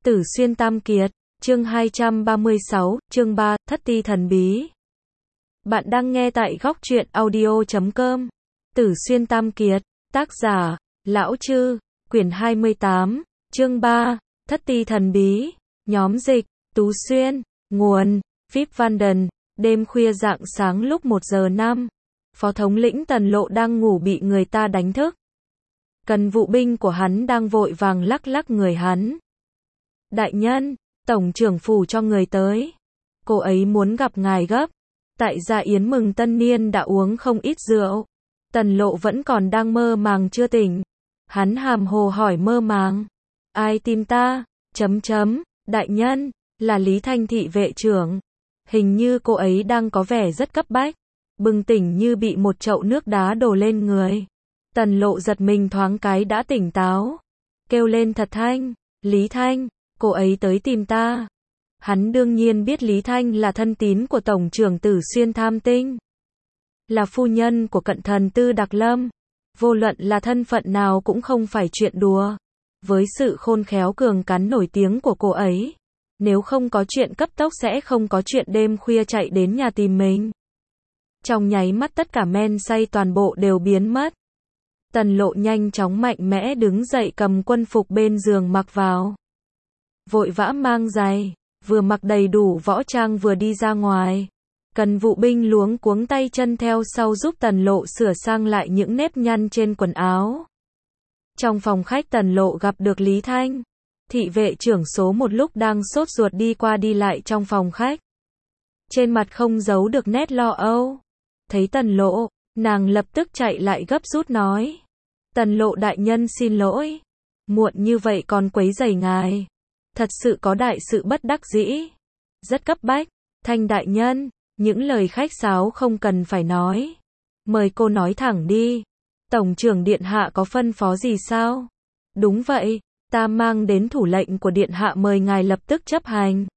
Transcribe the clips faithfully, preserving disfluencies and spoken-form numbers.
Tử Xuyên Tam Kiệt, chương hai trăm ba mươi sáu, chương ba, Thất ti thần bí. Bạn đang nghe tại góc truyện audio chấm com. Tử Xuyên Tam Kiệt, tác giả, Lão Chư, quyển hai mươi tám, chương ba, Thất ti thần bí, nhóm dịch, Tú Xuyên, nguồn, Vip Vanden, đêm khuya rạng sáng lúc một giờ năm, Phó thống lĩnh Tần Lộ đang ngủ bị người ta đánh thức. Cần vụ binh của hắn đang vội vàng lắc lắc người hắn. Đại nhân, tổng trưởng phủ cho người tới. Cô ấy muốn gặp ngài gấp. Tại gia yến mừng tân niên đã uống không ít rượu. Tần Lộ vẫn còn đang mơ màng chưa tỉnh. Hắn hàm hồ hỏi mơ màng. Ai tìm ta? Chấm chấm, đại nhân, là Lý Thanh thị vệ trưởng. Hình như cô ấy đang có vẻ rất cấp bách. Bừng tỉnh như bị một chậu nước đá đổ lên người. Tần Lộ giật mình thoáng cái đã tỉnh táo. Kêu lên thật thanh, Lý Thanh, cô ấy tới tìm ta. Hắn đương nhiên biết Lý Thanh là thân tín của Tổng trưởng Tử Xuyên Tham Tinh. Là phu nhân của cận thần Tư Đặc Lâm. Vô luận là thân phận nào cũng không phải chuyện đùa. Với sự khôn khéo cường cắn nổi tiếng của cô ấy, nếu không có chuyện cấp tốc sẽ không có chuyện đêm khuya chạy đến nhà tìm mình. Trong nháy mắt tất cả men say toàn bộ đều biến mất. Tần Lộ nhanh chóng mạnh mẽ đứng dậy cầm quân phục bên giường mặc vào. Vội vã mang giày, vừa mặc đầy đủ võ trang vừa đi ra ngoài. Cần vụ binh luống cuống tay chân theo sau giúp Tần Lộ sửa sang lại những nếp nhăn trên quần áo. Trong phòng khách Tần Lộ gặp được Lý Thanh. Thị vệ trưởng số một lúc đang sốt ruột đi qua đi lại trong phòng khách. Trên mặt không giấu được nét lo âu. Thấy Tần Lộ, nàng lập tức chạy lại gấp rút nói. Tần Lộ đại nhân xin lỗi. Muộn như vậy còn quấy rầy ngài. Thật sự có đại sự bất đắc dĩ. Rất cấp bách. Thanh đại nhân, những lời khách sáo không cần phải nói. Mời cô nói thẳng đi. Tổng trưởng điện hạ có phân phó gì sao? Đúng vậy, ta mang đến thủ lệnh của điện hạ mời ngài lập tức chấp hành.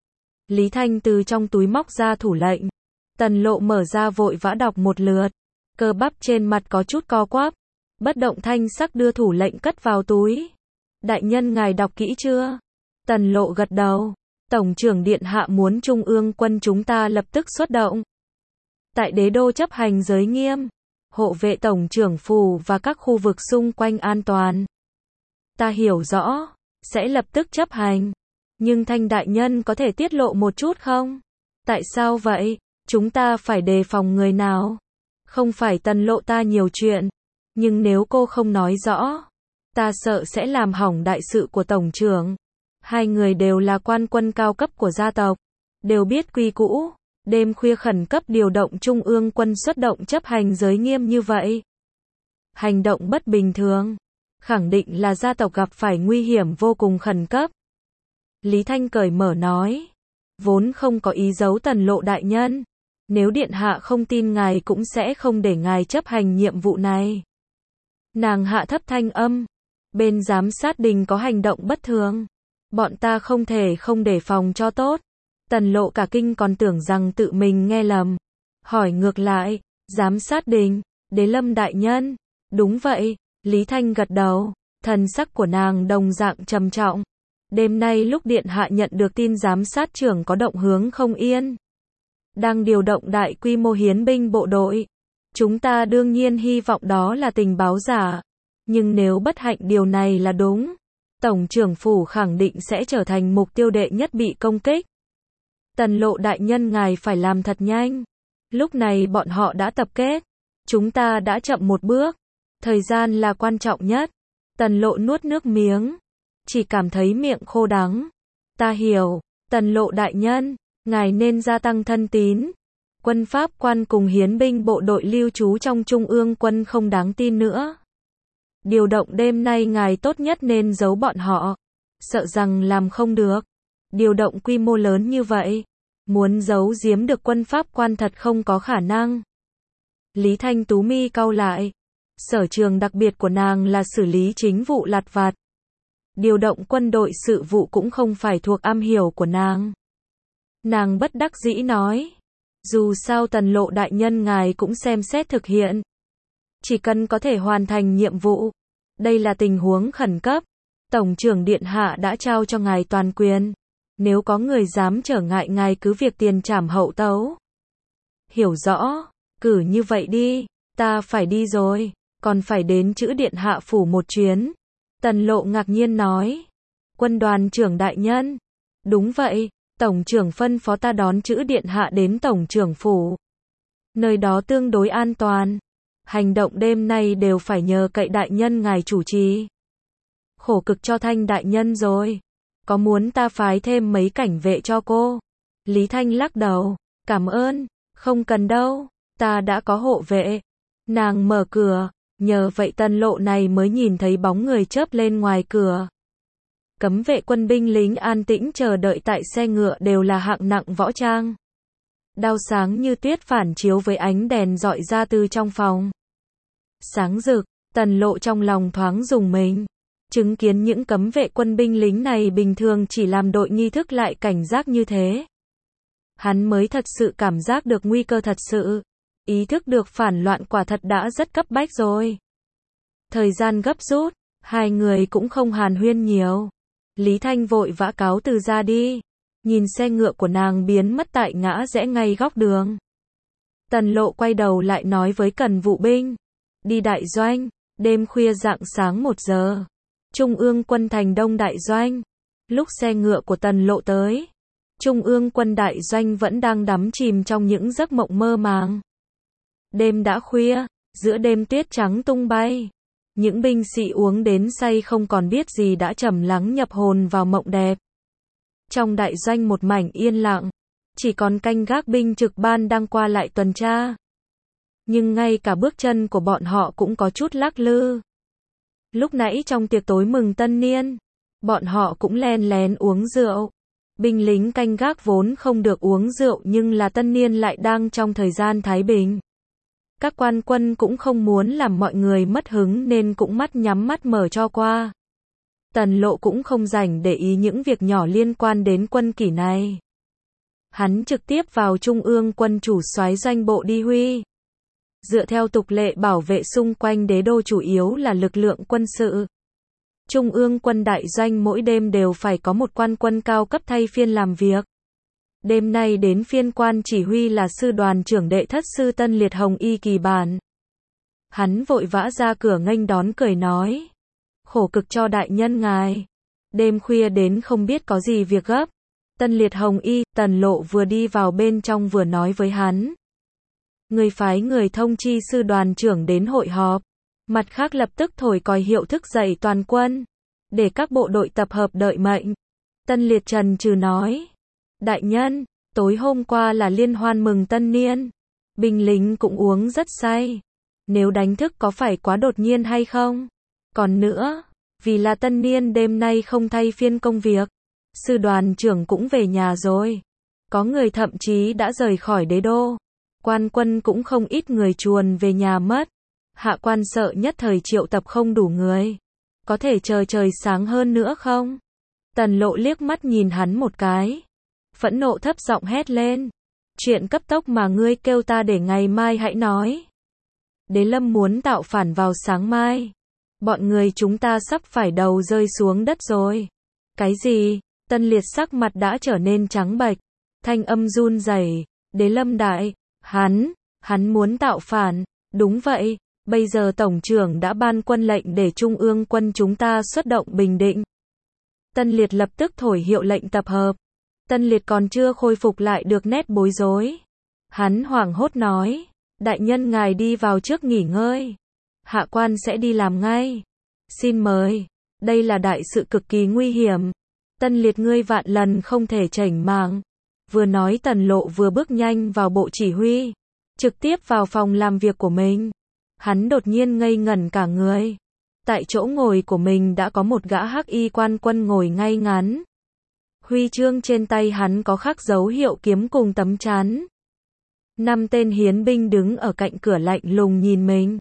Lý Thanh từ trong túi móc ra thủ lệnh. Tần Lộ mở ra vội vã đọc một lượt. Cơ bắp trên mặt có chút co quắp. Bất động thanh sắc đưa thủ lệnh cất vào túi. Đại nhân ngài đọc kỹ chưa? Tần Lộ gật đầu. Tổng trưởng điện hạ muốn trung ương quân chúng ta lập tức xuất động. Tại đế đô chấp hành giới nghiêm. Hộ vệ tổng trưởng phủ và các khu vực xung quanh an toàn. Ta hiểu rõ. Sẽ lập tức chấp hành. Nhưng Thanh đại nhân có thể tiết lộ một chút không? Tại sao vậy? Chúng ta phải đề phòng người nào? Không phải Tần Lộ ta nhiều chuyện. Nhưng nếu cô không nói rõ, ta sợ sẽ làm hỏng đại sự của tổng trưởng. Hai người đều là quan quân cao cấp của gia tộc, đều biết quy củ. Đêm khuya khẩn cấp điều động trung ương quân xuất động chấp hành giới nghiêm như vậy. Hành động bất bình thường, khẳng định là gia tộc gặp phải nguy hiểm vô cùng khẩn cấp. Lý Thanh cởi mở nói, vốn không có ý giấu Tần Lộ đại nhân. Nếu điện hạ không tin ngài cũng sẽ không để ngài chấp hành nhiệm vụ này. Nàng hạ thấp thanh âm. Bên giám sát đình có hành động bất thường. Bọn ta không thể không đề phòng cho tốt. Tần Lộ cả kinh còn tưởng rằng tự mình nghe lầm. Hỏi ngược lại, giám sát đình, Đế Lâm đại nhân. Đúng vậy, Lý Thanh gật đầu. Thần sắc của nàng đồng dạng trầm trọng. Đêm nay lúc điện hạ nhận được tin giám sát trưởng có động hướng không yên. Đang điều động đại quy mô hiến binh bộ đội. Chúng ta đương nhiên hy vọng đó là tình báo giả. Nhưng nếu bất hạnh điều này là đúng, Tổng trưởng phủ khẳng định sẽ trở thành mục tiêu đệ nhất bị công kích. Tần Lộ đại nhân ngài phải làm thật nhanh. Lúc này bọn họ đã tập kết. Chúng ta đã chậm một bước. Thời gian là quan trọng nhất. Tần Lộ nuốt nước miếng. Chỉ cảm thấy miệng khô đắng. Ta hiểu, Tần Lộ đại nhân, ngài nên gia tăng thân tín. Quân Pháp quan cùng hiến binh bộ đội lưu trú trong trung ương quân không đáng tin nữa. Điều động đêm nay ngài tốt nhất nên giấu bọn họ. Sợ rằng làm không được. Điều động quy mô lớn như vậy. Muốn giấu giếm được quân Pháp quan thật không có khả năng. Lý Thanh tú mi cau lại. Sở trường đặc biệt của nàng là xử lý chính vụ lặt vặt. Điều động quân đội sự vụ cũng không phải thuộc am hiểu của nàng. Nàng bất đắc dĩ nói. Dù sao Tần Lộ đại nhân ngài cũng xem xét thực hiện. Chỉ cần có thể hoàn thành nhiệm vụ. Đây là tình huống khẩn cấp. Tổng trưởng điện hạ đã trao cho ngài toàn quyền. Nếu có người dám trở ngại ngài cứ việc tiền trảm hậu tấu. Hiểu rõ, cử như vậy đi, ta phải đi rồi, còn phải đến chữ điện hạ phủ một chuyến. Tần Lộ ngạc nhiên nói. Quân đoàn trưởng đại nhân. Đúng vậy, tổng trưởng phân phó ta đón chữ điện hạ đến tổng trưởng phủ. Nơi đó tương đối an toàn. Hành động đêm nay đều phải nhờ cậy đại nhân ngài chủ trì. Khổ cực cho Thanh đại nhân rồi. Có muốn ta phái thêm mấy cảnh vệ cho cô? Lý Thanh lắc đầu. Cảm ơn, không cần đâu, ta đã có hộ vệ. Nàng mở cửa, nhờ vậy Tần Lộ này mới nhìn thấy bóng người chớp lên ngoài cửa. Cấm vệ quân binh lính an tĩnh chờ đợi tại xe ngựa đều là hạng nặng võ trang. Đao sáng như tuyết phản chiếu với ánh đèn rọi ra từ trong phòng. Sáng rực, Tần Lộ trong lòng thoáng rùng mình. Chứng kiến những cấm vệ quân binh lính này bình thường chỉ làm đội nghi thức lại cảnh giác như thế. Hắn mới thật sự cảm giác được nguy cơ thật sự. Ý thức được phản loạn quả thật đã rất cấp bách rồi. Thời gian gấp rút, hai người cũng không hàn huyên nhiều. Lý Thanh vội vã cáo từ ra đi. Nhìn xe ngựa của nàng biến mất tại ngã rẽ ngay góc đường. Tần Lộ quay đầu lại nói với Cần Vụ binh. Đi đại doanh, đêm khuya rạng sáng một giờ. Trung ương quân thành Đông đại doanh. Lúc xe ngựa của Tần Lộ tới, Trung ương quân đại doanh vẫn đang đắm chìm trong những giấc mộng mơ màng. Đêm đã khuya, giữa đêm tuyết trắng tung bay. Những binh sĩ uống đến say không còn biết gì đã trầm lắng nhập hồn vào mộng đẹp. Trong đại doanh một mảnh yên lặng, chỉ còn canh gác binh trực ban đang qua lại tuần tra. Nhưng ngay cả bước chân của bọn họ cũng có chút lắc lư. Lúc nãy trong tiệc tối mừng tân niên, bọn họ cũng len lén uống rượu. Binh lính canh gác vốn không được uống rượu nhưng là tân niên lại đang trong thời gian thái bình. Các quan quân cũng không muốn làm mọi người mất hứng nên cũng mắt nhắm mắt mở cho qua. Tần Lộ cũng không rảnh để ý những việc nhỏ liên quan đến quân kỷ này. Hắn trực tiếp vào Trung ương quân chủ soái doanh bộ đi huy. Dựa theo tục lệ bảo vệ xung quanh đế đô chủ yếu là lực lượng quân sự. Trung ương quân đại doanh mỗi đêm đều phải có một quan quân cao cấp thay phiên làm việc. Đêm nay đến phiên quan chỉ huy là sư đoàn trưởng đệ thất sư Tân Liệt Hồng Y Kỳ Bản. Hắn vội vã ra cửa nghênh đón cười nói. Khổ cực cho đại nhân ngài. Đêm khuya đến không biết có gì việc gấp. Tân Liệt Hồng Y, Tần Lộ vừa đi vào bên trong vừa nói với hắn. Người phái người thông chi sư đoàn trưởng đến hội họp. Mặt khác lập tức thổi còi hiệu thức dậy toàn quân. Để các bộ đội tập hợp đợi mệnh. Tân Liệt trần trừ nói. Đại nhân, tối hôm qua là liên hoan mừng tân niên. Binh lính cũng uống rất say. Nếu đánh thức có phải quá đột nhiên hay không? Còn nữa, vì là tân niên đêm nay không thay phiên công việc. Sư đoàn trưởng cũng về nhà rồi. Có người thậm chí đã rời khỏi đế đô. Quan quân cũng không ít người chuồn về nhà mất. Hạ quan sợ nhất thời triệu tập không đủ người. Có thể chờ trời sáng hơn nữa không? Tần Lộ liếc mắt nhìn hắn một cái. Phẫn nộ thấp giọng hét lên. Chuyện cấp tốc mà ngươi kêu ta để ngày mai hãy nói. Đế Lâm muốn tạo phản vào sáng mai. Bọn người chúng ta sắp phải đầu rơi xuống đất rồi. Cái gì? Tân Liệt sắc mặt đã trở nên trắng bệch. Thanh âm run rẩy. Đế Lâm đại, hắn, hắn muốn tạo phản. Đúng vậy, bây giờ tổng trưởng đã ban quân lệnh để trung ương quân chúng ta xuất động Bình Định. Tân Liệt lập tức thổi hiệu lệnh tập hợp. Tân Liệt còn chưa khôi phục lại được nét bối rối. Hắn hoảng hốt nói, đại nhân ngài đi vào trước nghỉ ngơi. Hạ quan sẽ đi làm ngay. Xin mời, đây là đại sự cực kỳ nguy hiểm. Tân Liệt ngươi vạn lần không thể chểnh mảng. Vừa nói Tần Lộ vừa bước nhanh vào bộ chỉ huy. Trực tiếp vào phòng làm việc của mình. Hắn đột nhiên ngây ngẩn cả người. Tại chỗ ngồi của mình đã có một gã hắc y quan quân ngồi ngay ngắn. Huy chương trên tay hắn có khắc dấu hiệu kiếm cùng tấm chắn. Năm tên hiến binh đứng ở cạnh cửa lạnh lùng nhìn mình.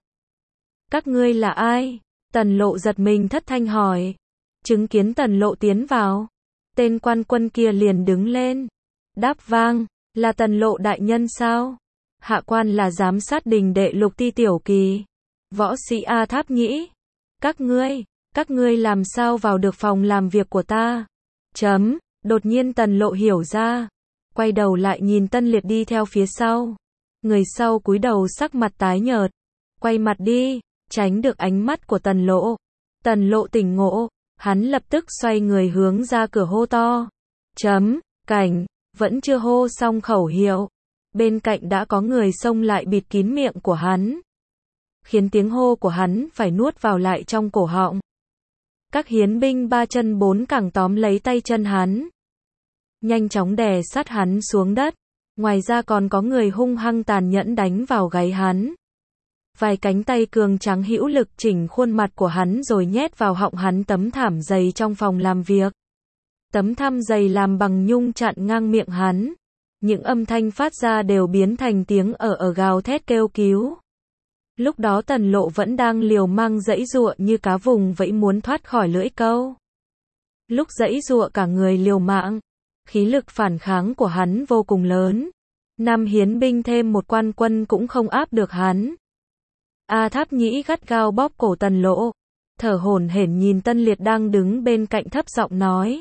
Các ngươi là ai? Tần Lộ giật mình thất thanh hỏi. Chứng kiến Tần Lộ tiến vào. Tên quan quân kia liền đứng lên. Đáp vang, là Tần Lộ đại nhân sao? Hạ quan là giám sát đình đệ Lục Ti Tiểu Kỳ. Võ sĩ A Tháp Nhĩ. Các ngươi, Các ngươi làm sao vào được phòng làm việc của ta? Chấm, đột nhiên Tần Lộ hiểu ra. Quay đầu lại nhìn Tân Liệt đi theo phía sau. Người sau cúi đầu sắc mặt tái nhợt. Quay mặt đi, tránh được ánh mắt của Tần Lộ. Tần Lộ tỉnh ngộ, hắn lập tức xoay người hướng ra cửa hô to. Chấm, cảnh, vẫn chưa hô xong khẩu hiệu. Bên cạnh đã có người xông lại bịt kín miệng của hắn. Khiến tiếng hô của hắn phải nuốt vào lại trong cổ họng. Các hiến binh ba chân bốn cẳng tóm lấy tay chân hắn. Nhanh chóng đè sát hắn xuống đất. Ngoài ra còn có người hung hăng tàn nhẫn đánh vào gáy hắn. Vài cánh tay cường tráng hữu lực chỉnh khuôn mặt của hắn rồi nhét vào họng hắn tấm thảm dày trong phòng làm việc. Tấm thảm dày làm bằng nhung chặn ngang miệng hắn. Những âm thanh phát ra đều biến thành tiếng ở ở gào thét kêu cứu. Lúc đó Tần Lộ vẫn đang liều mang giãy giụa như cá vùng vẫy muốn thoát khỏi lưỡi câu. Lúc giãy giụa cả người liều mạng, khí lực phản kháng của hắn vô cùng lớn. Năm hiến binh thêm một quan quân cũng không áp được hắn. A Tháp Nhĩ gắt gao bóp cổ Tần Lộ, thở hổn hển nhìn Tân Liệt đang đứng bên cạnh thấp giọng nói.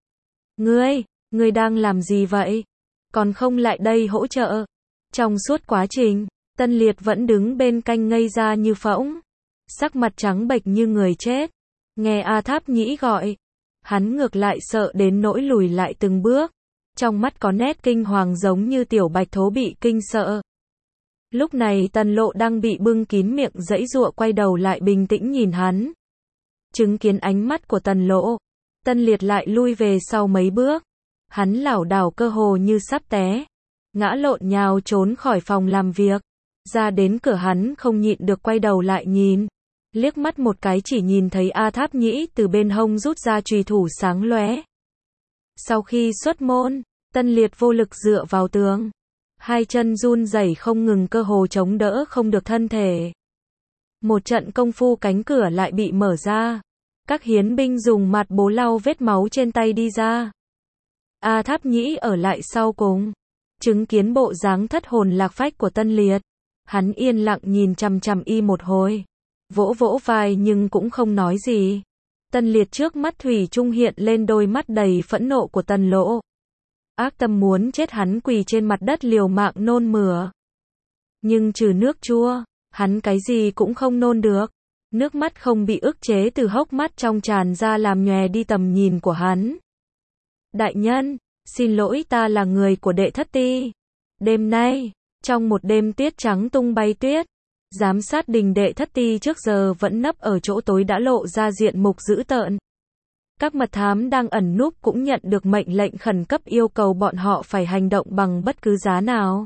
Ngươi, ngươi đang làm gì vậy? Còn không lại đây hỗ trợ? Trong suốt quá trình, Tân Liệt vẫn đứng bên cạnh ngây ra như phỗng, sắc mặt trắng bệch như người chết. Nghe A Tháp Nhĩ gọi, hắn ngược lại sợ đến nỗi lùi lại từng bước, trong mắt có nét kinh hoàng giống như tiểu bạch thố bị kinh sợ. Lúc này Tần Lộ đang bị bưng kín miệng giãy giụa quay đầu lại bình tĩnh nhìn hắn. Chứng kiến ánh mắt của Tần Lộ, Tân Liệt lại lui về sau mấy bước. Hắn lảo đảo cơ hồ như sắp té, ngã lộn nhào trốn khỏi phòng làm việc. Ra đến cửa hắn không nhịn được quay đầu lại nhìn. Liếc mắt một cái chỉ nhìn thấy A Tháp Nhĩ từ bên hông rút ra chùy thủ sáng lóe. Sau khi xuất môn, Tân Liệt vô lực dựa vào tường. Hai chân run rẩy không ngừng cơ hồ chống đỡ không được thân thể. Một trận công phu cánh cửa lại bị mở ra. Các hiến binh dùng mặt bố lau vết máu trên tay đi ra. A Tháp Nhĩ ở lại sau cùng. Chứng kiến bộ dáng thất hồn lạc phách của Tân Liệt. Hắn yên lặng nhìn chằm chằm y một hồi. Vỗ vỗ vai nhưng cũng không nói gì. Tân Liệt trước mắt thủy chung hiện lên đôi mắt đầy phẫn nộ của Tần Lộ. Ác tâm muốn chết hắn quỳ trên mặt đất liều mạng nôn mửa. Nhưng trừ nước chua, hắn cái gì cũng không nôn được. Nước mắt không bị ức chế từ hốc mắt trong tràn ra làm nhòe đi tầm nhìn của hắn. Đại nhân, xin lỗi ta là người của đệ thất ti. Đêm nay, trong một đêm tuyết trắng tung bay tuyết, giám sát đình đệ thất ti trước giờ vẫn nấp ở chỗ tối đã lộ ra diện mục dữ tợn. Các mật thám đang ẩn núp cũng nhận được mệnh lệnh khẩn cấp yêu cầu bọn họ phải hành động bằng bất cứ giá nào.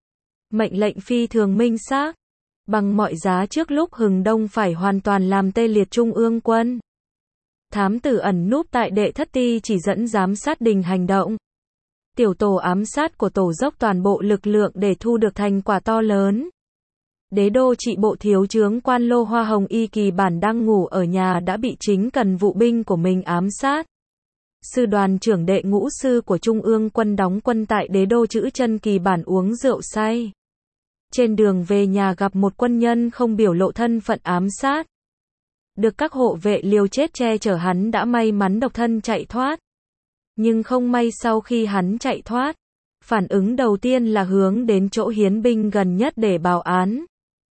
Mệnh lệnh phi thường minh xác, bằng mọi giá trước lúc hừng đông phải hoàn toàn làm tê liệt trung ương quân. Thám tử ẩn núp tại đệ thất ti chỉ dẫn giám sát đình hành động. Tiểu tổ ám sát của tổ dốc toàn bộ lực lượng để thu được thành quả to lớn. Đế đô trị bộ thiếu chướng quan Lô Hoa Hồng Y kỳ bản đang ngủ ở nhà đã bị chính cần vụ binh của mình ám sát. Sư đoàn trưởng đệ ngũ sư của Trung ương quân đóng quân tại đế đô Chữ Chân kỳ bản uống rượu say. Trên đường về nhà gặp một quân nhân không biểu lộ thân phận ám sát. Được các hộ vệ liều chết che chở hắn đã may mắn độc thân chạy thoát. Nhưng không may sau khi hắn chạy thoát, phản ứng đầu tiên là hướng đến chỗ hiến binh gần nhất để báo án.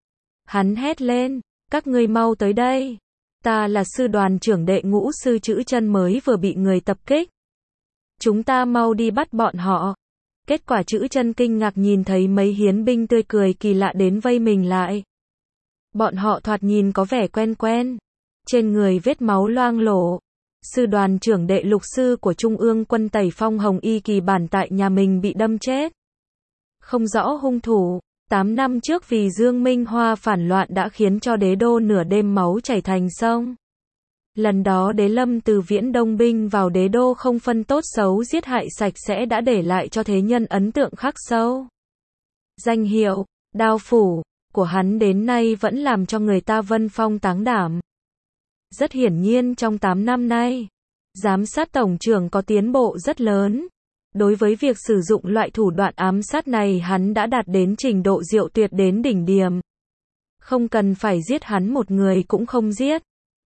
Hắn hét lên, các ngươi mau tới đây. Ta là sư đoàn trưởng đệ ngũ sư Chữ Chân mới vừa bị người tập kích. Chúng ta mau đi bắt bọn họ. Kết quả Chữ Chân kinh ngạc nhìn thấy mấy hiến binh tươi cười kỳ lạ đến vây mình lại. Bọn họ thoạt nhìn có vẻ quen quen. Trên người vết máu loang lổ. Sư đoàn trưởng đệ lục sư của Trung ương quân Tẩy Phong Hồng Y kỳ bản tại nhà mình bị đâm chết. Không rõ hung thủ. Tám năm trước vì Dương Minh Hoa phản loạn đã khiến cho đế đô nửa đêm máu chảy thành sông. Lần đó đế lâm từ Viễn Đông binh vào đế đô không phân tốt xấu giết hại sạch sẽ đã để lại cho thế nhân ấn tượng khắc sâu. Danh hiệu, đao phủ, của hắn đến nay vẫn làm cho người ta vân phong táng đảm. Rất hiển nhiên trong tám năm nay, giám sát tổng trưởng có tiến bộ rất lớn. Đối với việc sử dụng loại thủ đoạn ám sát này hắn đã đạt đến trình độ diệu tuyệt đến đỉnh điểm. Không cần phải giết hắn một người cũng không giết.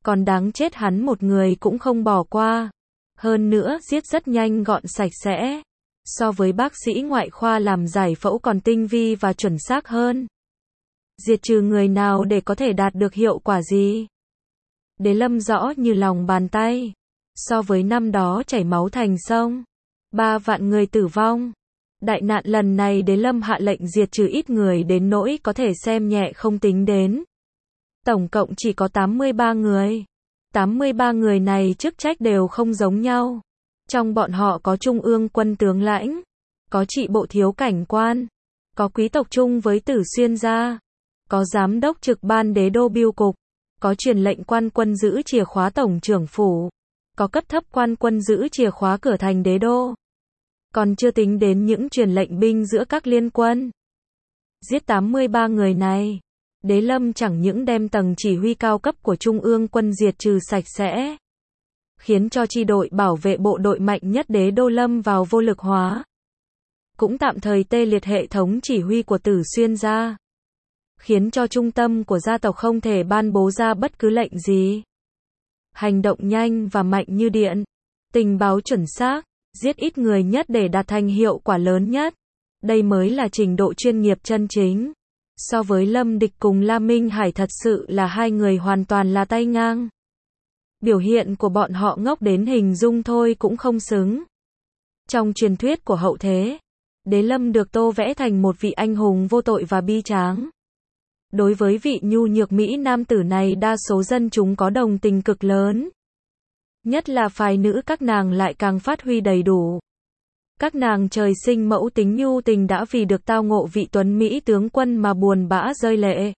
còn đáng chết hắn một người cũng không bỏ qua. Hơn nữa giết rất nhanh gọn sạch sẽ. So với bác sĩ ngoại khoa làm giải phẫu còn tinh vi và chuẩn xác hơn. Diệt trừ người nào để có thể đạt được hiệu quả gì? Đế Lâm rõ như lòng bàn tay. So với năm đó chảy máu thành sông, ba vạn người tử vong. Đại nạn lần này Đế Lâm hạ lệnh diệt trừ ít người đến nỗi có thể xem nhẹ không tính đến. Tổng cộng chỉ có tám mươi ba người. tám mươi ba người này chức trách đều không giống nhau. Trong bọn họ có trung ương quân tướng lãnh, có trị bộ thiếu cảnh quan, có quý tộc chung với Tử Xuyên gia, có giám đốc trực ban đế đô bưu cục, có truyền lệnh quan quân giữ chìa khóa tổng trưởng phủ, có cấp thấp quan quân giữ chìa khóa cửa thành đế đô. Còn chưa tính đến những truyền lệnh binh giữa các liên quân. Giết tám mươi ba người này, Đế Lâm chẳng những đem tầng chỉ huy cao cấp của Trung ương quân diệt trừ sạch sẽ, khiến cho chi đội bảo vệ bộ đội mạnh nhất đế đô lâm vào vô lực hóa. Cũng tạm thời tê liệt hệ thống chỉ huy của Tử Xuyên gia, khiến cho trung tâm của gia tộc không thể ban bố ra bất cứ lệnh gì. Hành động nhanh và mạnh như điện, tình báo chuẩn xác, giết ít người nhất để đạt thành hiệu quả lớn nhất. Đây mới là trình độ chuyên nghiệp chân chính. So với Lâm Địch cùng La Minh Hải thật sự là hai người hoàn toàn là tay ngang. Biểu hiện của bọn họ ngốc đến hình dung thôi cũng không xứng. Trong truyền thuyết của hậu thế, Đế Lâm được tô vẽ thành một vị anh hùng vô tội và bi tráng. Đối với vị nhu nhược Mỹ nam tử này đa số dân chúng có đồng tình cực lớn. Nhất là phái nữ các nàng lại càng phát huy đầy đủ. Các nàng trời sinh mẫu tính nhu tình đã vì được tao ngộ vị tuấn Mỹ tướng quân mà buồn bã rơi lệ.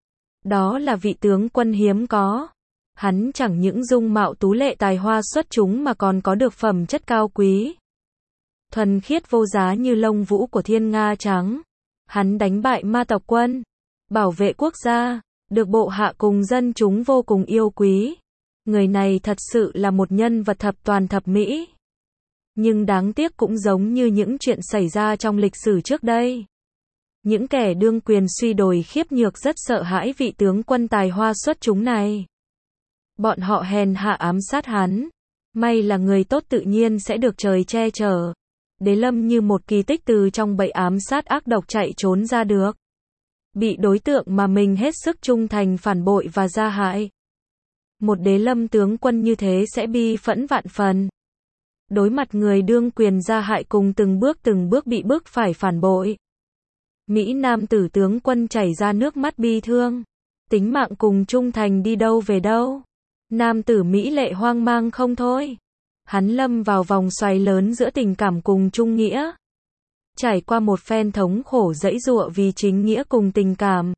Đó là vị tướng quân hiếm có. Hắn chẳng những dung mạo tú lệ tài hoa xuất chúng mà còn có được phẩm chất cao quý, thuần khiết vô giá như lông vũ của thiên nga trắng. Hắn đánh bại ma tộc quân, bảo vệ quốc gia, được bộ hạ cùng dân chúng vô cùng yêu quý. Người này thật sự là một nhân vật thập toàn thập mỹ. Nhưng đáng tiếc cũng giống như những chuyện xảy ra trong lịch sử trước đây. Những kẻ đương quyền suy đồi khiếp nhược rất sợ hãi vị tướng quân tài hoa xuất chúng này. Bọn họ hèn hạ ám sát hắn. May là người tốt tự nhiên sẽ được trời che chở. Đế Lâm như một kỳ tích từ trong bẫy ám sát ác độc chạy trốn ra được. Bị đối tượng mà mình hết sức trung thành phản bội và gia hại. Một Đế Lâm tướng quân như thế sẽ bi phẫn vạn phần. Đối mặt người đương quyền gia hại cùng từng bước từng bước bị bức phải phản bội. Mỹ nam tử tướng quân chảy ra nước mắt bi thương. Tính mạng cùng trung thành đi đâu về đâu. Nam tử Mỹ lệ hoang mang không thôi. Hắn lâm vào vòng xoáy lớn giữa tình cảm cùng trung nghĩa. Trải qua một phen thống khổ dẫy dụa vì chính nghĩa cùng tình cảm.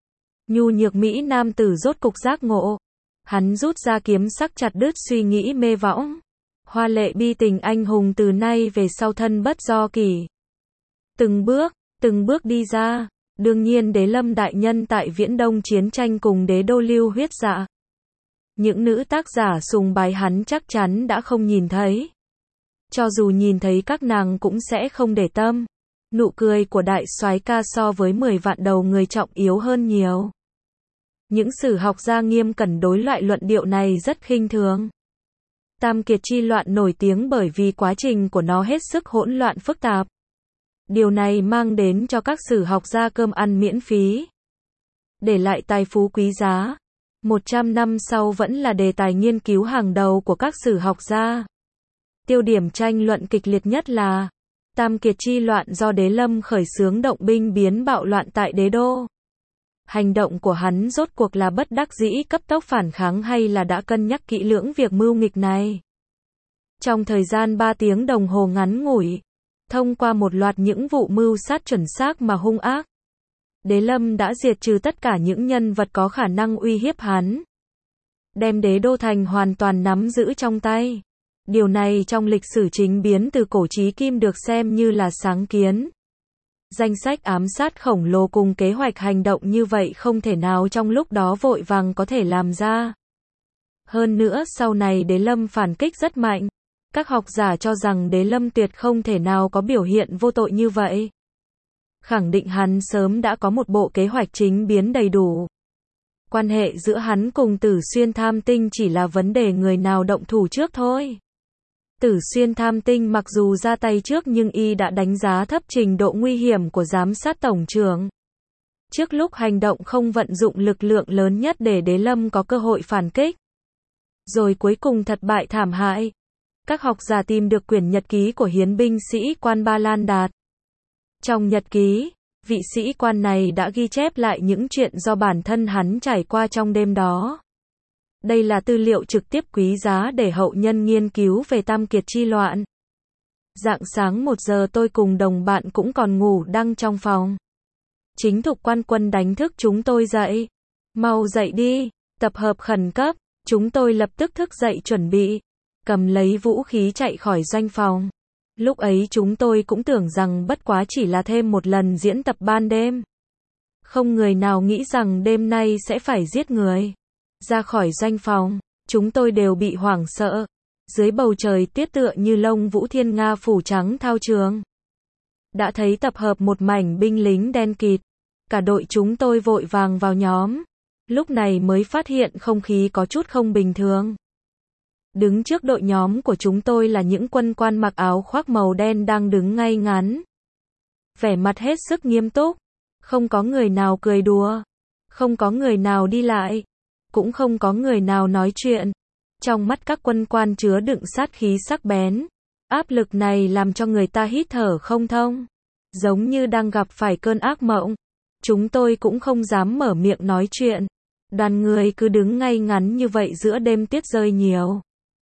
Nhu nhược Mỹ nam tử rốt cục giác ngộ. Hắn rút ra kiếm sắc chặt đứt suy nghĩ mê võng. Hoa lệ bi tình anh hùng từ nay về sau thân bất do kỷ. Từng bước, từng bước đi ra. Đương nhiên Đế Lâm đại nhân tại Viễn Đông chiến tranh cùng đế đô lưu huyết dạ. Những nữ tác giả sùng bái hắn chắc chắn đã không nhìn thấy. Cho dù nhìn thấy các nàng cũng sẽ không để tâm. Nụ cười của đại soái ca so với mười vạn đầu người trọng yếu hơn nhiều. Những sử học gia nghiêm cẩn đối loại luận điệu này rất khinh thường. Tam Kiệt chi loạn nổi tiếng bởi vì quá trình của nó hết sức hỗn loạn phức tạp. Điều này mang đến cho các sử học gia cơm ăn miễn phí. Để lại tài phú quý giá. một trăm năm sau vẫn là đề tài nghiên cứu hàng đầu của các sử học gia. Tiêu điểm tranh luận kịch liệt nhất là Tam Kiệt chi loạn do Đế Lâm khởi xướng động binh biến bạo loạn tại đế đô. Hành động của hắn rốt cuộc là bất đắc dĩ cấp tốc phản kháng hay là đã cân nhắc kỹ lưỡng việc mưu nghịch này. Trong thời gian ba tiếng đồng hồ ngắn ngủi, thông qua một loạt những vụ mưu sát chuẩn xác mà hung ác, Đế Lâm đã diệt trừ tất cả những nhân vật có khả năng uy hiếp hắn. Đem đế đô thành hoàn toàn nắm giữ trong tay. Điều này trong lịch sử chính biến từ cổ chí kim được xem như là sáng kiến. Danh sách ám sát khổng lồ cùng kế hoạch hành động như vậy không thể nào trong lúc đó vội vàng có thể làm ra. Hơn nữa sau này Đế Lâm phản kích rất mạnh. Các học giả cho rằng Đế Lâm tuyệt không thể nào có biểu hiện vô tội như vậy. Khẳng định hắn sớm đã có một bộ kế hoạch chính biến đầy đủ. Quan hệ giữa hắn cùng Tử Xuyên Tham Tinh chỉ là vấn đề người nào động thủ trước thôi. Tử Xuyên Tham Tinh mặc dù ra tay trước nhưng y đã đánh giá thấp trình độ nguy hiểm của giám sát tổng trưởng. Trước lúc hành động không vận dụng lực lượng lớn nhất để Đế Lâm có cơ hội phản kích. Rồi cuối cùng thất bại thảm hại. Các học giả tìm được quyển nhật ký của hiến binh sĩ quan Ba Lan Đạt. Trong nhật ký, vị sĩ quan này đã ghi chép lại những chuyện do bản thân hắn trải qua trong đêm đó. Đây là tư liệu trực tiếp quý giá để hậu nhân nghiên cứu về Tam Kiệt chi loạn. Rạng sáng một giờ tôi cùng đồng bạn cũng còn ngủ đăng trong phòng. Chính thục quan quân đánh thức chúng tôi dậy. Mau dậy đi, tập hợp khẩn cấp. Chúng tôi lập tức thức dậy chuẩn bị, cầm lấy vũ khí chạy khỏi doanh phòng. Lúc ấy chúng tôi cũng tưởng rằng bất quá chỉ là thêm một lần diễn tập ban đêm. Không người nào nghĩ rằng đêm nay sẽ phải giết người. Ra khỏi doanh phòng, chúng tôi đều bị hoảng sợ. Dưới bầu trời tiết tựa như lông vũ thiên nga phủ trắng thao trường. Đã thấy tập hợp một mảnh binh lính đen kịt. Cả đội chúng tôi vội vàng vào nhóm. Lúc này mới phát hiện không khí có chút không bình thường. Đứng trước đội nhóm của chúng tôi là những quân quan mặc áo khoác màu đen đang đứng ngay ngắn. Vẻ mặt hết sức nghiêm túc. Không có người nào cười đùa. Không có người nào đi lại. Cũng không có người nào nói chuyện. Trong mắt các quân quan chứa đựng sát khí sắc bén. Áp lực này làm cho người ta hít thở không thông. Giống như đang gặp phải cơn ác mộng. Chúng tôi cũng không dám mở miệng nói chuyện. Đoàn người cứ đứng ngay ngắn như vậy giữa đêm tuyết rơi nhiều.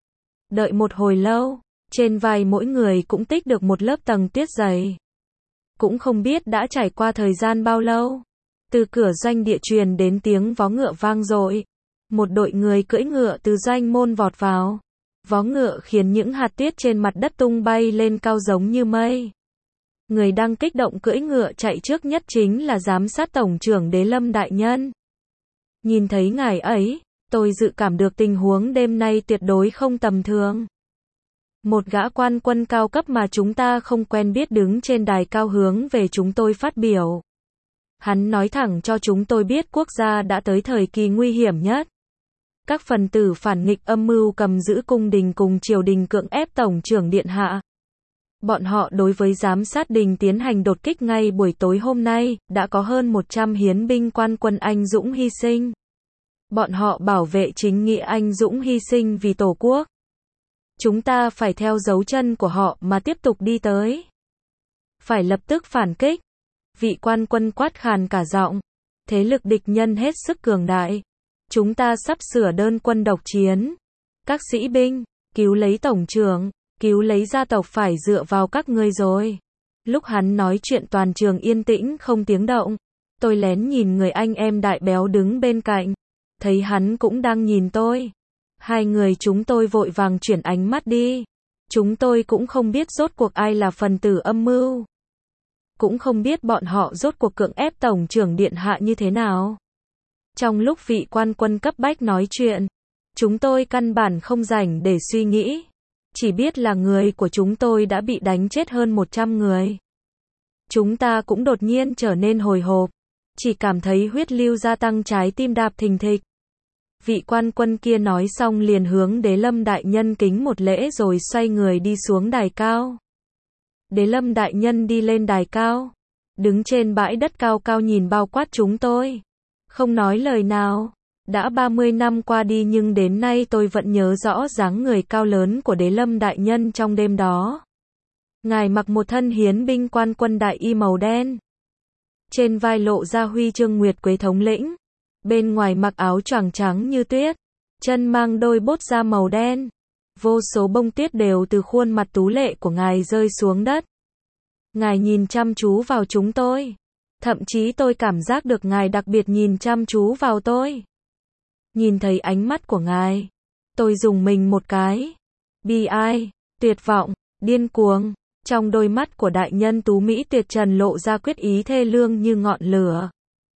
Đợi một hồi lâu, trên vai mỗi người cũng tích được một lớp tầng tuyết dày. Cũng không biết đã trải qua thời gian bao lâu. Từ cửa doanh địa truyền đến tiếng vó ngựa vang dội. Một đội người cưỡi ngựa từ doanh môn vọt vào. Vó ngựa khiến những hạt tuyết trên mặt đất tung bay lên cao giống như mây. Người đang kích động cưỡi ngựa chạy trước nhất chính là giám sát tổng trưởng Đế Lâm đại nhân. Nhìn thấy ngài ấy, tôi dự cảm được tình huống đêm nay tuyệt đối không tầm thường. Một gã quan quân cao cấp mà chúng ta không quen biết đứng trên đài cao hướng về chúng tôi phát biểu. Hắn nói thẳng cho chúng tôi biết quốc gia đã tới thời kỳ nguy hiểm nhất. Các phần tử phản nghịch âm mưu cầm giữ cung đình cùng triều đình cưỡng ép tổng trưởng điện hạ. Bọn họ đối với giám sát đình tiến hành đột kích ngay buổi tối hôm nay, đã có hơn một trăm hiến binh quan quân anh dũng hy sinh. Bọn họ bảo vệ chính nghĩa anh dũng hy sinh vì Tổ quốc. Chúng ta phải theo dấu chân của họ mà tiếp tục đi tới. Phải lập tức phản kích. Vị quan quân quát khàn cả giọng. Thế lực địch nhân hết sức cường đại. Chúng ta sắp sửa đơn quân độc chiến. Các sĩ binh, cứu lấy tổng trưởng. Cứu lấy gia tộc phải dựa vào các ngươi rồi. Lúc hắn nói chuyện toàn trường yên tĩnh không tiếng động. Tôi lén nhìn người anh em đại béo đứng bên cạnh. Thấy hắn cũng đang nhìn tôi. Hai người chúng tôi vội vàng chuyển ánh mắt đi. Chúng tôi cũng không biết rốt cuộc ai là phần tử âm mưu. Cũng không biết bọn họ rốt cuộc cưỡng ép tổng trưởng điện hạ như thế nào. Trong lúc vị quan quân cấp bách nói chuyện, chúng tôi căn bản không rảnh để suy nghĩ. Chỉ biết là người của chúng tôi đã bị đánh chết hơn một trăm người. Chúng ta cũng đột nhiên trở nên hồi hộp. Chỉ cảm thấy huyết lưu gia tăng, trái tim đạp thình thịch. Vị quan quân kia nói xong liền hướng Đế Lâm đại nhân kính một lễ rồi xoay người đi xuống đài cao. Đế Lâm đại nhân đi lên đài cao. Đứng trên bãi đất cao cao nhìn bao quát chúng tôi. Không nói lời nào. Đã ba mươi năm qua đi nhưng đến nay tôi vẫn nhớ rõ dáng người cao lớn của Đế Lâm đại nhân trong đêm đó. Ngài mặc một thân hiến binh quan quân đại y màu đen. Trên vai lộ ra huy chương Nguyệt Quế thống lĩnh. Bên ngoài mặc áo choàng trắng như tuyết. Chân mang đôi bốt da màu đen. Vô số bông tuyết đều từ khuôn mặt tú lệ của ngài rơi xuống đất. Ngài nhìn chăm chú vào chúng tôi. Thậm chí tôi cảm giác được ngài đặc biệt nhìn chăm chú vào tôi. Nhìn thấy ánh mắt của ngài, tôi rùng mình một cái. Bi ai, tuyệt vọng, điên cuồng. Trong đôi mắt của đại nhân tú Mỹ tuyệt trần lộ ra quyết ý thê lương như ngọn lửa.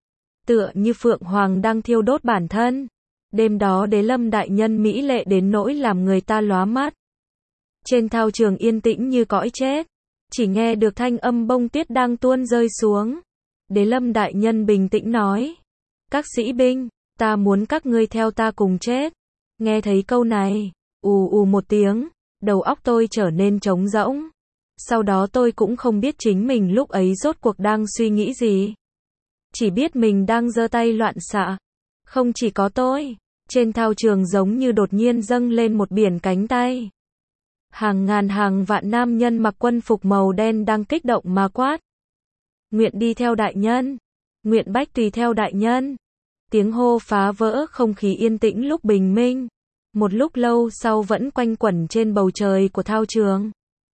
Tựa như phượng hoàng đang thiêu đốt bản thân. Đêm đó Đế Lâm đại nhân mỹ lệ đến nỗi làm người ta lóa mắt. Trên thao trường yên tĩnh như cõi chết. Chỉ nghe được thanh âm bông tuyết đang tuôn rơi xuống. Đế Lâm đại nhân bình tĩnh nói. Các sĩ binh, Ta muốn các ngươi theo ta cùng chết. Nghe thấy câu này, ù ù một tiếng, đầu óc tôi trở nên trống rỗng. Sau đó tôi cũng không biết chính mình lúc ấy rốt cuộc đang suy nghĩ gì. Chỉ biết mình đang giơ tay loạn xạ. Không chỉ có tôi, trên thao trường giống như đột nhiên dâng lên một biển cánh tay. Hàng ngàn hàng vạn nam nhân mặc quân phục màu đen đang kích động mà quát. Nguyện đi theo đại nhân. Nguyện bách tùy theo đại nhân. Tiếng hô phá vỡ không khí yên tĩnh lúc bình minh. Một lúc lâu sau vẫn quanh quẩn trên bầu trời của thao trường.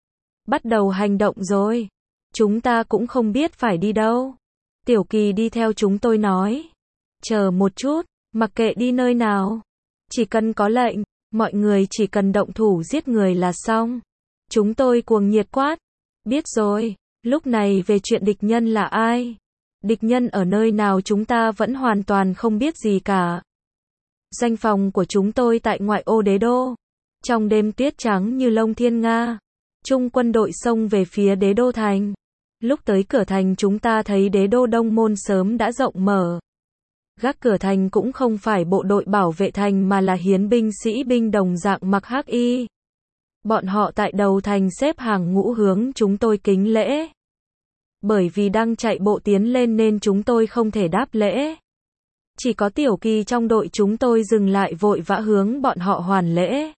Bắt đầu hành động rồi. Chúng ta cũng không biết phải đi đâu. Tiểu Kỳ đi theo chúng tôi nói. Chờ một chút, mặc kệ đi nơi nào. Chỉ cần có lệnh, mọi người chỉ cần động thủ giết người là xong. Chúng tôi cuồng nhiệt quát. Biết rồi, lúc này về chuyện địch nhân là ai? Địch nhân ở nơi nào chúng ta vẫn hoàn toàn không biết gì cả. Doanh phòng của chúng tôi tại ngoại ô đế đô. Trong đêm tuyết trắng như lông thiên nga, Trung quân đội xông về phía đế đô thành. Lúc tới cửa thành chúng ta thấy đế đô đông môn sớm đã rộng mở. Gác cửa thành cũng không phải bộ đội bảo vệ thành mà là hiến binh sĩ binh đồng dạng mặc hắc y. Bọn họ tại đầu thành xếp hàng ngũ hướng chúng tôi kính lễ. Bởi vì đang chạy bộ tiến lên nên chúng tôi không thể đáp lễ. Chỉ có Tiểu Kỳ trong đội chúng tôi dừng lại vội vã hướng bọn họ hoàn lễ.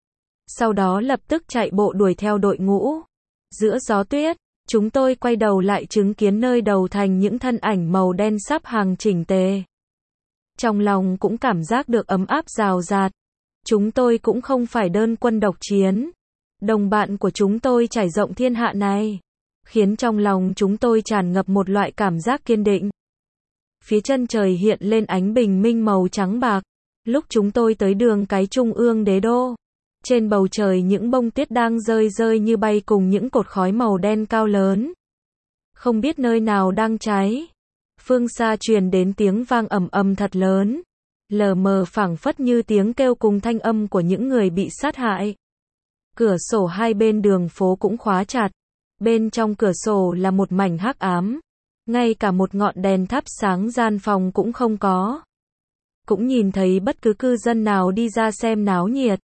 Sau đó lập tức chạy bộ đuổi theo đội ngũ. Giữa gió tuyết, chúng tôi quay đầu lại chứng kiến nơi đầu thành những thân ảnh màu đen sắp hàng chỉnh tề. Trong lòng cũng cảm giác được ấm áp rào rạt. Chúng tôi cũng không phải đơn quân độc chiến. Đồng bạn của chúng tôi trải rộng thiên hạ này, khiến trong lòng chúng tôi tràn ngập một loại cảm giác kiên định. Phía chân trời hiện lên ánh bình minh màu trắng bạc. Lúc chúng tôi tới đường cái trung ương đế đô, trên bầu trời những bông tuyết đang rơi rơi như bay cùng những cột khói màu đen cao lớn. Không biết nơi nào đang cháy. Phương xa truyền đến tiếng vang ầm ầm thật lớn, lờ mờ phảng phất như tiếng kêu cùng thanh âm của những người bị sát hại. Cửa sổ hai bên đường phố cũng khóa chặt. Bên trong cửa sổ là một mảnh hắc ám. Ngay cả một ngọn đèn thắp sáng gian phòng cũng không có. Cũng nhìn thấy bất cứ cư dân nào đi ra xem náo nhiệt.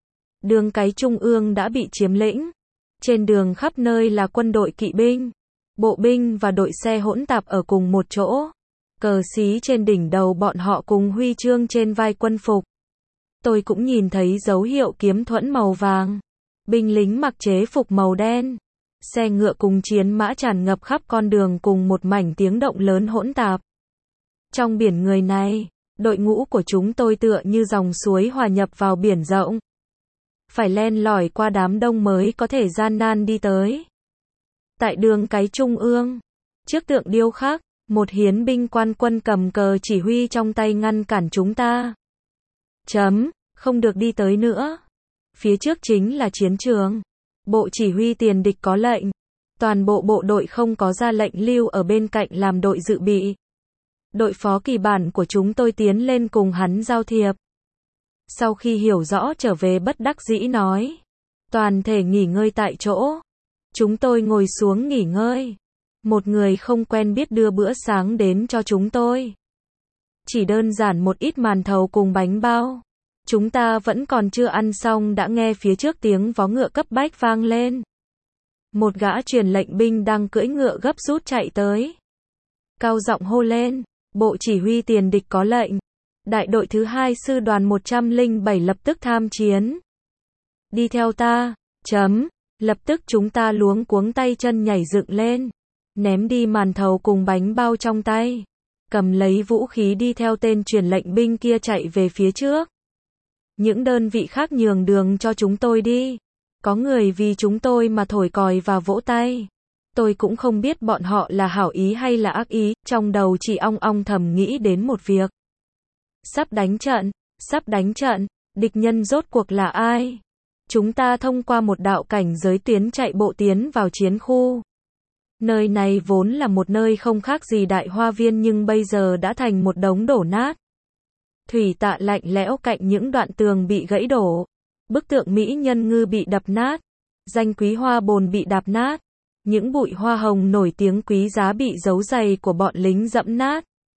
Đường cái trung ương đã bị chiếm lĩnh. Trên đường khắp nơi là quân đội kỵ binh, bộ binh và đội xe hỗn tạp ở cùng một chỗ. Cờ xí trên đỉnh đầu bọn họ cùng huy chương trên vai quân phục. Tôi cũng nhìn thấy dấu hiệu kiếm thuẫn màu vàng. Binh lính mặc chế phục màu đen. Xe ngựa cùng chiến mã tràn ngập khắp con đường cùng một mảnh tiếng động lớn hỗn tạp. Trong biển người này, đội ngũ của chúng tôi tựa như dòng suối hòa nhập vào biển rộng. Phải len lỏi qua đám đông mới có thể gian nan đi tới. Tại đường cái trung ương, trước tượng điêu khắc, một hiến binh quan quân cầm cờ chỉ huy trong tay ngăn cản chúng ta. Chấm, không được đi tới nữa. Phía trước chính là chiến trường. Bộ chỉ huy tiền địch có lệnh. Toàn bộ bộ đội không có ra lệnh lưu ở bên cạnh làm đội dự bị. Đội phó kỳ bản của chúng tôi tiến lên cùng hắn giao thiệp. Sau khi hiểu rõ trở về bất đắc dĩ nói. Toàn thể nghỉ ngơi tại chỗ. Chúng tôi ngồi xuống nghỉ ngơi. Một người không quen biết đưa bữa sáng đến cho chúng tôi. Chỉ đơn giản một ít màn thầu cùng bánh bao. Chúng ta vẫn còn chưa ăn xong đã nghe phía trước tiếng vó ngựa cấp bách vang lên. Một gã truyền lệnh binh đang cưỡi ngựa gấp rút chạy tới. Cao giọng hô lên, bộ chỉ huy tiền địch có lệnh. Đại đội thứ hai sư đoàn một trăm lẻ bảy lập tức tham chiến. Đi theo ta, chấm. Lập tức chúng ta luống cuống tay chân nhảy dựng lên. Ném đi màn thầu cùng bánh bao trong tay. Cầm lấy vũ khí đi theo tên truyền lệnh binh kia chạy về phía trước. Những đơn vị khác nhường đường cho chúng tôi đi. Có người vì chúng tôi mà thổi còi và vỗ tay. Tôi cũng không biết bọn họ là hảo ý hay là ác ý, trong đầu chỉ ong ong thầm nghĩ đến một việc. Sắp đánh trận, sắp đánh trận, địch nhân rốt cuộc là ai? Chúng ta thông qua một đạo cảnh giới tuyến chạy bộ tiến vào chiến khu. Nơi này vốn là một nơi không khác gì đại hoa viên nhưng bây giờ đã thành một đống đổ nát. Thủy tạ lạnh lẽo cạnh những đoạn tường bị gãy đổ. Bức tượng mỹ nhân ngư bị đập nát. Danh quý hoa bồn bị đạp nát. Những bụi hoa hồng nổi tiếng quý giá bị dấu giày của bọn lính dẫm nát.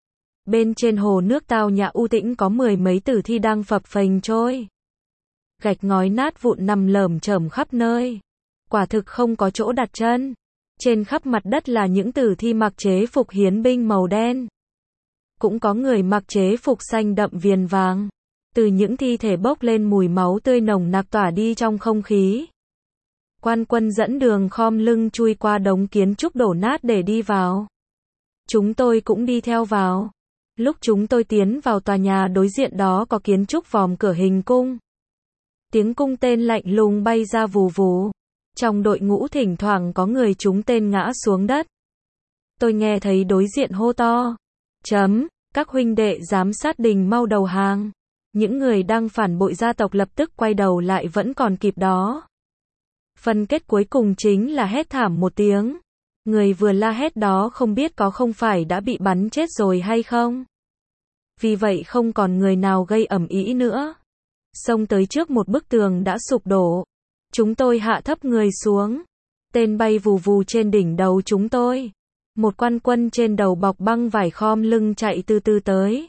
Bên trên hồ nước tao nhã u tĩnh có mười mấy tử thi đang phập phềnh trôi. Gạch ngói nát vụn nằm lởm chởm khắp nơi. Quả thực không có chỗ đặt chân. Trên khắp mặt đất là những tử thi mặc chế phục hiến binh màu đen. Cũng có người mặc chế phục xanh đậm viền vàng. Từ những thi thể bốc lên mùi máu tươi nồng nặc tỏa đi trong không khí. Quan quân dẫn đường khom lưng chui qua đống kiến trúc đổ nát để đi vào. Chúng tôi cũng đi theo vào. Lúc chúng tôi tiến vào tòa nhà đối diện đó có kiến trúc vòm cửa hình cung. Tiếng cung tên lạnh lùng bay ra vù vù. Trong đội ngũ thỉnh thoảng có người trúng tên ngã xuống đất. Tôi nghe thấy đối diện hô to. Chấm, các huynh đệ giám sát đình mau đầu hàng. Những người đang phản bội gia tộc lập tức quay đầu lại vẫn còn kịp đó. Phần kết cuối cùng chính là hét thảm một tiếng. Người vừa la hét đó không biết có không phải đã bị bắn chết rồi hay không. Vì vậy không còn người nào gây ầm ĩ nữa. Xông tới trước một bức tường đã sụp đổ. Chúng tôi hạ thấp người xuống. Tên bay vù vù trên đỉnh đầu chúng tôi. Một quan quân trên đầu bọc băng vải khom lưng chạy từ từ tới.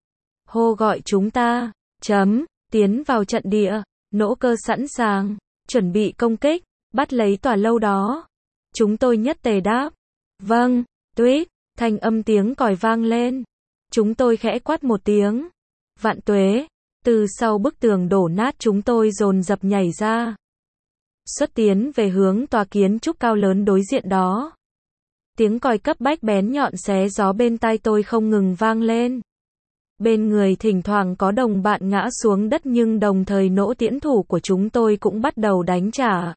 Hô gọi chúng ta. Chấm, tiến vào trận địa. Nỗ cơ sẵn sàng. Chuẩn bị công kích. Bắt lấy tòa lâu đó. Chúng tôi nhất tề đáp. Vâng, tuýt. Thanh âm tiếng còi vang lên. Chúng tôi khẽ quát một tiếng. Vạn tuế. Từ sau bức tường đổ nát chúng tôi dồn dập nhảy ra. Xuất tiến về hướng tòa kiến trúc cao lớn đối diện đó. Tiếng còi cấp bách bén nhọn xé gió bên tai tôi không ngừng vang lên. Bên người thỉnh thoảng có đồng bạn ngã xuống đất nhưng đồng thời nỗ tiễn thủ của chúng tôi cũng bắt đầu đánh trả.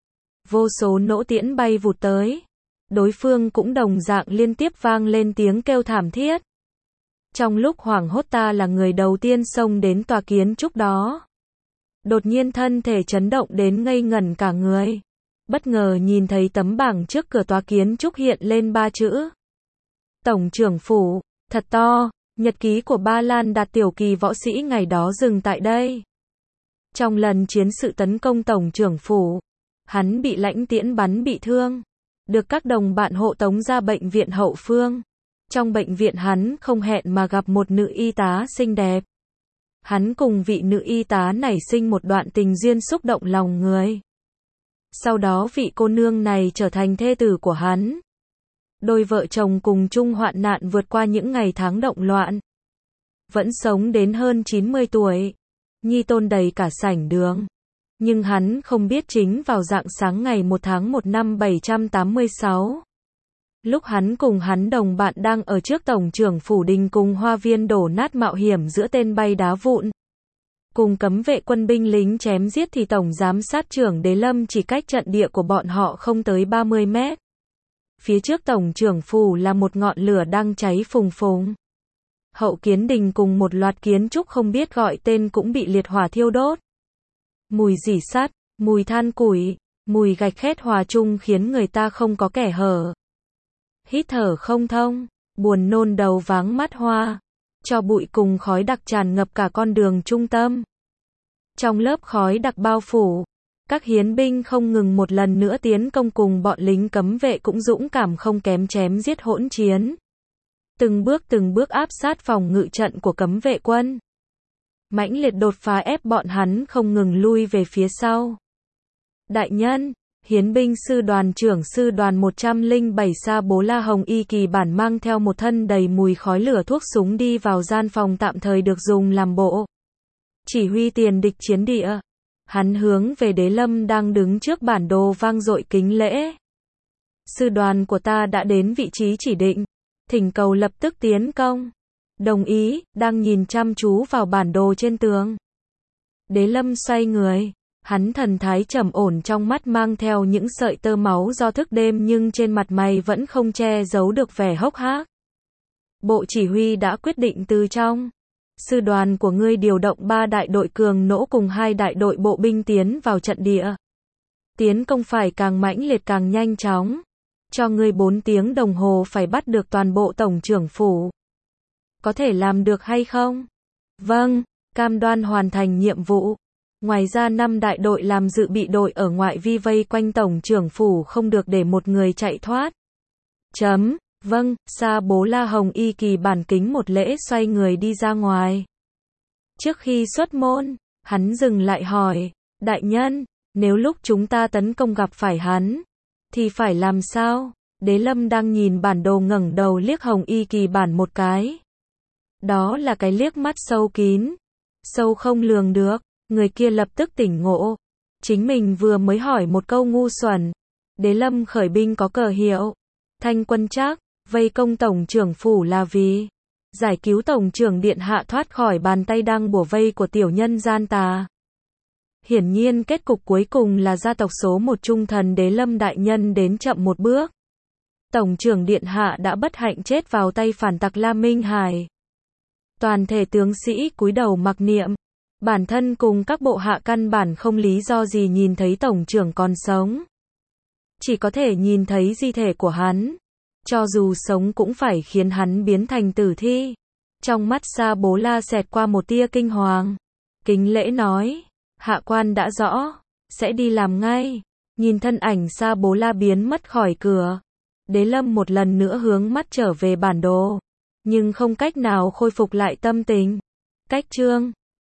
Vô số nỗ tiễn bay vụt tới. Đối phương cũng đồng dạng liên tiếp vang lên tiếng kêu thảm thiết. Trong lúc hoảng hốt ta là người đầu tiên xông đến tòa kiến trúc đó. Đột nhiên thân thể chấn động đến ngây ngẩn cả người. Bất ngờ nhìn thấy tấm bảng trước cửa tòa kiến trúc hiện lên ba chữ. Tổng trưởng phủ, thật to, nhật ký của Ba Lan Đạt tiểu kỳ võ sĩ ngày đó dừng tại đây. Trong lần chiến sự tấn công tổng trưởng phủ, hắn bị lãnh tiễn bắn bị thương. Được các đồng bạn hộ tống ra bệnh viện hậu phương. Trong bệnh viện hắn không hẹn mà gặp một nữ y tá xinh đẹp. Hắn cùng vị nữ y tá nảy sinh một đoạn tình duyên xúc động lòng người. Sau đó vị cô nương này trở thành thê tử của hắn. Đôi vợ chồng cùng chung hoạn nạn vượt qua những ngày tháng động loạn. Vẫn sống đến hơn chín mươi tuổi. Nhi tôn đầy cả sảnh đường. Nhưng hắn không biết chính vào rạng sáng ngày một tháng một năm bảy trăm tám mươi sáu. Lúc hắn cùng hắn đồng bạn đang ở trước tổng trưởng phủ đình cùng hoa viên đổ nát mạo hiểm giữa tên bay đá vụn. Cùng cấm vệ quân binh lính chém giết thì tổng giám sát trưởng Đế Lâm chỉ cách trận địa của bọn họ không tới ba mươi mét. Phía trước tổng trưởng phủ là một ngọn lửa đang cháy phùng phùng. Hậu kiến đình cùng một loạt kiến trúc không biết gọi tên cũng bị liệt hỏa thiêu đốt. Mùi rỉ sắt, mùi than củi, mùi gạch khét hòa chung khiến người ta không có kẻ hở. Hít thở không thông, buồn nôn đầu váng mắt hoa. Cho bụi cùng khói đặc tràn ngập cả con đường trung tâm. Trong lớp khói đặc bao phủ, các hiến binh không ngừng một lần nữa tiến công cùng bọn lính cấm vệ cũng dũng cảm không kém chém giết hỗn chiến. Từng bước từng bước áp sát phòng ngự trận của cấm vệ quân. Mãnh liệt đột phá ép bọn hắn không ngừng lui về phía sau. Đại nhân, hiến binh sư đoàn trưởng sư đoàn một trăm lẻ bảy Sa Bố La Hồng Y Kỳ Bản mang theo một thân đầy mùi khói lửa thuốc súng đi vào gian phòng tạm thời được dùng làm bộ chỉ huy tiền địch chiến địa. Hắn hướng về Đế Lâm đang đứng trước bản đồ vang dội kính lễ. Sư đoàn của ta đã đến vị trí chỉ định, thỉnh cầu lập tức tiến công. Đồng ý, đang nhìn chăm chú vào bản đồ trên tường. Đế Lâm xoay người. Hắn thần thái trầm ổn trong mắt mang theo những sợi tơ máu do thức đêm nhưng trên mặt mày vẫn không che giấu được vẻ hốc hác. Bộ chỉ huy đã quyết định từ trong. Sư đoàn của ngươi điều động ba đại đội cường nỗ cùng hai đại đội bộ binh tiến vào trận địa. Tiến công phải càng mãnh liệt càng nhanh chóng. Cho ngươi bốn tiếng đồng hồ phải bắt được toàn bộ tổng trưởng phủ. Có thể làm được hay không? Vâng, cam đoan hoàn thành nhiệm vụ. Ngoài ra năm đại đội làm dự bị đội ở ngoại vi vây quanh tổng trưởng phủ không được để một người chạy thoát. Chấm, Vâng, Sa Bố La Hồng Y Kỳ bản kính một lễ xoay người đi ra ngoài. Trước khi xuất môn, hắn dừng lại hỏi, đại nhân, nếu lúc chúng ta tấn công gặp phải hắn, thì phải làm sao? Đế Lâm đang nhìn bản đồ ngẩng đầu liếc Hồng Y Kỳ bản một cái. Đó là cái liếc mắt sâu kín, sâu không lường được, người kia lập tức tỉnh ngộ. Chính mình vừa mới hỏi một câu ngu xuẩn. Đế Lâm khởi binh có cờ hiệu, Thanh Quân Trác, vây công tổng trưởng phủ là vì giải cứu tổng trưởng điện hạ thoát khỏi bàn tay đang bủa vây của tiểu nhân gian tà. Hiển nhiên kết cục cuối cùng là gia tộc số một trung thần Đế Lâm đại nhân đến chậm một bước. Tổng trưởng điện hạ đã bất hạnh chết vào tay phản tặc La Minh Hải. Toàn thể tướng sĩ cúi đầu mặc niệm. Bản thân cùng các bộ hạ căn bản không lý do gì nhìn thấy tổng trưởng còn sống. Chỉ có thể nhìn thấy di thể của hắn. Cho dù sống cũng phải khiến hắn biến thành tử thi. Trong mắt Sa Bố La xẹt qua một tia kinh hoàng. Kính lễ nói, hạ quan đã rõ, sẽ đi làm ngay. Nhìn thân ảnh Sa Bố La biến mất khỏi cửa. Đế Lâm một lần nữa hướng mắt trở về bản đồ. Nhưng không cách nào khôi phục lại tâm tình. Cách chương